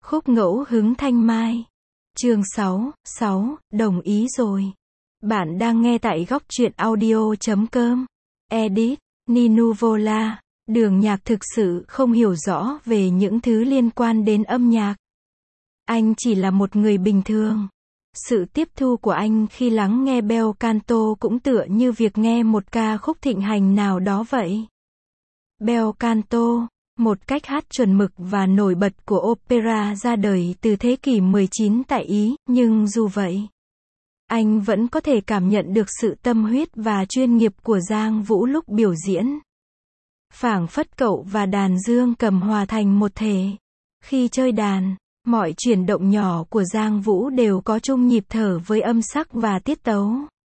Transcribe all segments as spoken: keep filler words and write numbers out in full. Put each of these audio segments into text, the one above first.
Khúc ngẫu hứng thanh mai. Chương sáu, sáu, đồng ý rồi. Bạn đang nghe tại góc truyện audio chấm com. Edit, Ninu Vola. Đường Nhạc thực sự không hiểu rõ về những thứ liên quan đến âm nhạc. Anh chỉ là một người bình thường. Sự tiếp thu của anh khi lắng nghe bel canto cũng tựa như việc nghe một ca khúc thịnh hành nào đó vậy. Bel canto, một cách hát chuẩn mực và nổi bật của opera ra đời từ thế kỷ mười chín tại Ý, nhưng dù vậy, anh vẫn có thể cảm nhận được sự tâm huyết và chuyên nghiệp của Giang Vũ lúc biểu diễn. Phảng phất cậu và đàn dương cầm hòa thành một thể. Khi chơi đàn, mọi chuyển động nhỏ của Giang Vũ đều có chung nhịp thở với âm sắc và tiết tấu.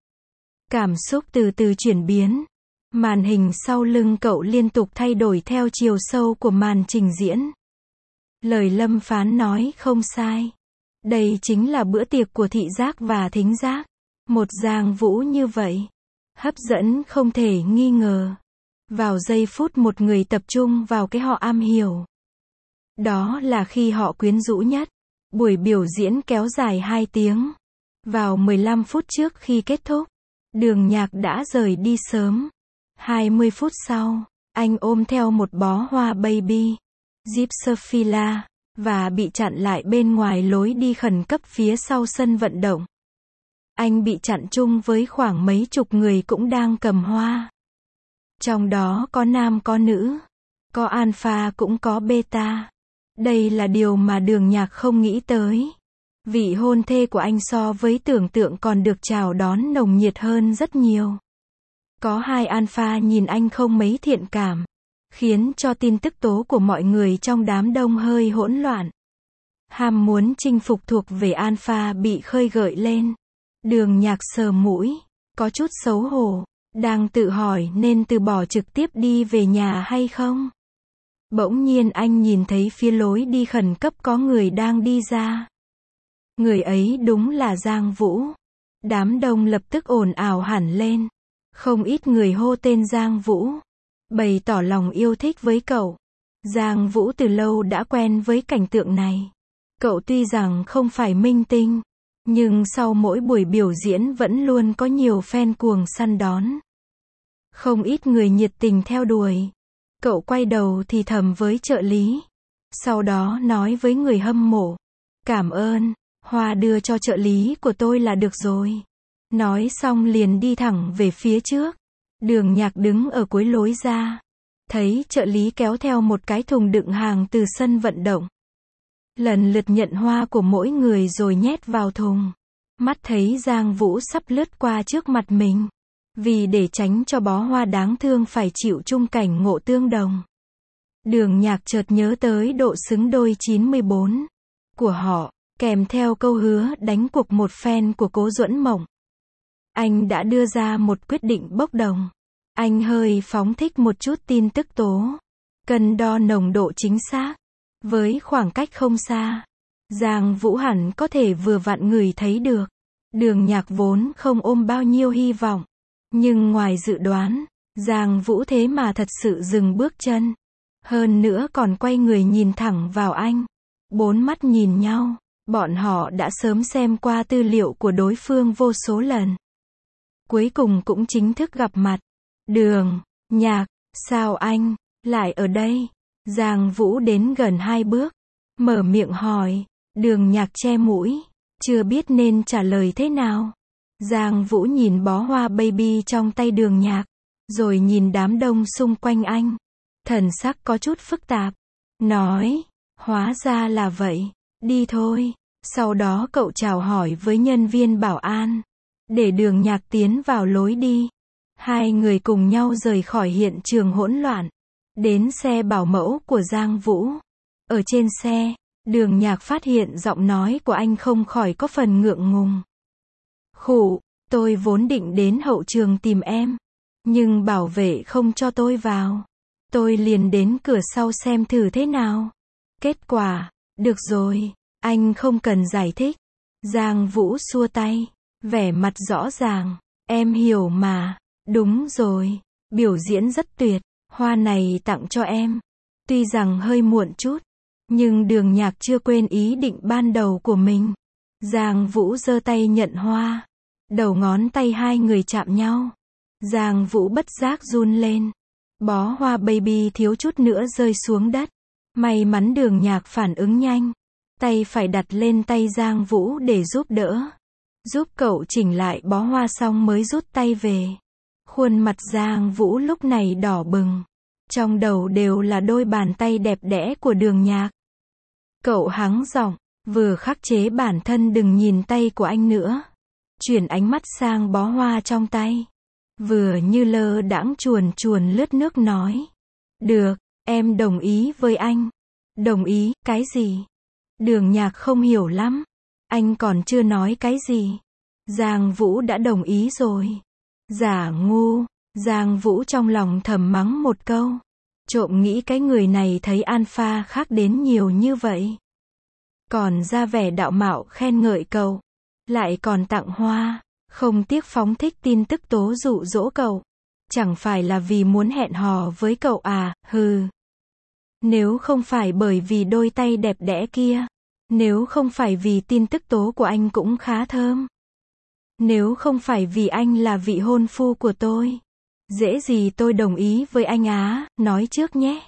Cảm xúc từ từ chuyển biến. Màn hình sau lưng cậu liên tục thay đổi theo chiều sâu của màn trình diễn. Lời Lâm Phán nói không sai. Đây chính là bữa tiệc của thị giác và thính giác. Một Giang Vũ như vậy, hấp dẫn không thể nghi ngờ. Vào giây phút một người tập trung vào cái họ am hiểu. Đó là khi họ quyến rũ nhất. Buổi biểu diễn kéo dài hai tiếng. Vào mười lăm phút trước khi kết thúc, Đường Nhạc đã rời đi sớm. hai mươi phút sau, anh ôm theo một bó hoa baby, Gypsophila, và bị chặn lại bên ngoài lối đi khẩn cấp phía sau sân vận động. Anh bị chặn chung với khoảng mấy chục người cũng đang cầm hoa. Trong đó có nam có nữ, có alpha cũng có beta. Đây là điều mà Đường Nhạc không nghĩ tới. Vị hôn thê của anh so với tưởng tượng còn được chào đón nồng nhiệt hơn rất nhiều. Có hai alpha nhìn anh không mấy thiện cảm, khiến cho tin tức tố của mọi người trong đám đông hơi hỗn loạn. Ham muốn chinh phục thuộc về alpha bị khơi gợi lên. Đường Nhạc sờ mũi, có chút xấu hổ, đang tự hỏi nên từ bỏ trực tiếp đi về nhà hay không. Bỗng nhiên anh nhìn thấy phía lối đi khẩn cấp có người đang đi ra. Người ấy đúng là Giang Vũ. Đám đông lập tức ồn ào hẳn lên. Không ít người hô tên Giang Vũ, bày tỏ lòng yêu thích với cậu. Giang Vũ từ lâu đã quen với cảnh tượng này. Cậu tuy rằng không phải minh tinh, nhưng sau mỗi buổi biểu diễn vẫn luôn có nhiều fan cuồng săn đón. Không ít người nhiệt tình theo đuổi. Cậu quay đầu thì thầm với trợ lý. Sau đó nói với người hâm mộ. Cảm ơn, hoa đưa cho trợ lý của tôi là được rồi. Nói xong liền đi thẳng về phía trước. Đường Nhạc đứng ở cuối lối ra. Thấy trợ lý kéo theo một cái thùng đựng hàng từ sân vận động. Lần lượt nhận hoa của mỗi người rồi nhét vào thùng. Mắt thấy Giang Vũ sắp lướt qua trước mặt mình. Vì để tránh cho bó hoa đáng thương phải chịu chung cảnh ngộ tương đồng. Đường Nhạc chợt nhớ tới độ xứng đôi chín mươi bốn của họ, kèm theo câu hứa đánh cuộc một fan của Cố Duẫn Mộng. Anh đã đưa ra một quyết định bốc đồng. Anh hơi phóng thích một chút tin tức tố. Cân đo nồng độ chính xác. Với khoảng cách không xa, Giang Vũ hẳn có thể vừa vặn ngửi thấy được. Đường Nhạc vốn không ôm bao nhiêu hy vọng. Nhưng ngoài dự đoán, Giang Vũ thế mà thật sự dừng bước chân. Hơn nữa còn quay người nhìn thẳng vào anh. Bốn mắt nhìn nhau, bọn họ đã sớm xem qua tư liệu của đối phương vô số lần. Cuối cùng cũng chính thức gặp mặt. Đường Nhạc, sao anh lại ở đây? Giang Vũ đến gần hai bước, mở miệng hỏi. Đường Nhạc che mũi, chưa biết nên trả lời thế nào. Giang Vũ nhìn bó hoa baby trong tay Đường Nhạc, rồi nhìn đám đông xung quanh anh. Thần sắc có chút phức tạp. Nói, hóa ra là vậy, đi thôi. Sau đó cậu chào hỏi với nhân viên bảo an, để Đường Nhạc tiến vào lối đi. Hai người cùng nhau rời khỏi hiện trường hỗn loạn. Đến xe bảo mẫu của Giang Vũ. Ở trên xe, Đường Nhạc phát hiện giọng nói của anh không khỏi có phần ngượng ngùng. Khụ, tôi vốn định đến hậu trường tìm em. Nhưng bảo vệ không cho tôi vào. Tôi liền đến cửa sau xem thử thế nào. Kết quả, được rồi, anh không cần giải thích. Giang Vũ xua tay, vẻ mặt rõ ràng. Em hiểu mà, đúng rồi, biểu diễn rất tuyệt. Hoa này tặng cho em. Tuy rằng hơi muộn chút, Nhưng Đường Nhạc chưa quên ý định ban đầu của mình. Giang Vũ giơ tay nhận hoa. Đầu ngón tay hai người chạm nhau. Giang Vũ bất giác run lên. Bó hoa baby thiếu chút nữa rơi xuống đất. May mắn Đường Nhạc phản ứng nhanh. Tay phải đặt lên tay Giang Vũ để giúp đỡ. Giúp cậu chỉnh lại bó hoa xong mới rút tay về. Khuôn mặt Giang Vũ lúc này đỏ bừng. Trong đầu đều là đôi bàn tay đẹp đẽ của Đường Nhạc. Cậu hắng giọng, vừa khắc chế bản thân đừng nhìn tay của anh nữa. Chuyển ánh mắt sang bó hoa trong tay. Vừa như lơ đãng chuồn chuồn lướt nước nói. Được, em đồng ý với anh. Đồng ý, cái gì? Đường Nhạc không hiểu lắm. Anh còn chưa nói cái gì. Giang Vũ đã đồng ý rồi. Giả ngu. Giang Vũ trong lòng thầm mắng một câu. Trộm nghĩ cái người này thấy alpha khác đến nhiều như vậy. Còn ra vẻ đạo mạo khen ngợi cậu. Lại còn tặng hoa. Không tiếc phóng thích tin tức tố dụ dỗ cậu. Chẳng phải là vì muốn hẹn hò với cậu à, hừ. Nếu không phải bởi vì đôi tay đẹp đẽ kia. Nếu không phải vì tin tức tố của anh cũng khá thơm. Nếu không phải vì anh là vị hôn phu của tôi. Dễ gì tôi đồng ý với anh á, nói trước nhé.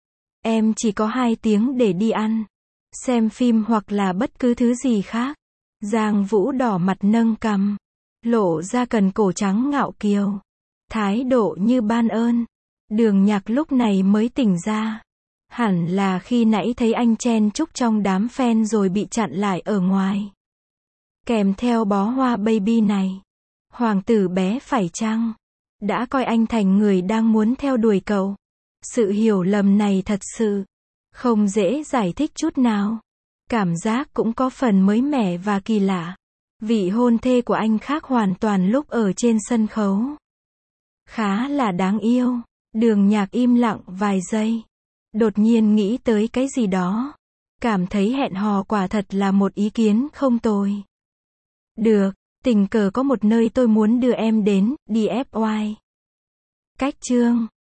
Em chỉ có hai tiếng để đi ăn. Xem phim hoặc là bất cứ thứ gì khác. Giang Vũ đỏ mặt nâng cằm. Lộ ra cần cổ trắng ngạo kiều. Thái độ như ban ơn. Đường Nhạc lúc này mới tỉnh ra. Hẳn là khi nãy thấy anh chen chúc trong đám fan rồi bị chặn lại ở ngoài. Kèm theo bó hoa baby này. Hoàng tử bé phải chăng đã coi anh thành người đang muốn theo đuổi cậu. Sự hiểu lầm này thật sự không dễ giải thích chút nào. Cảm giác cũng có phần mới mẻ và kỳ lạ. Vị hôn thê của anh khác hoàn toàn lúc ở trên sân khấu. Khá là đáng yêu. Đường Nhạc im lặng vài giây. Đột nhiên nghĩ tới cái gì đó. Cảm thấy hẹn hò quả thật là một ý kiến không tồi. Được, tình cờ có một nơi tôi muốn đưa em đến, đi ép oai. Cách chương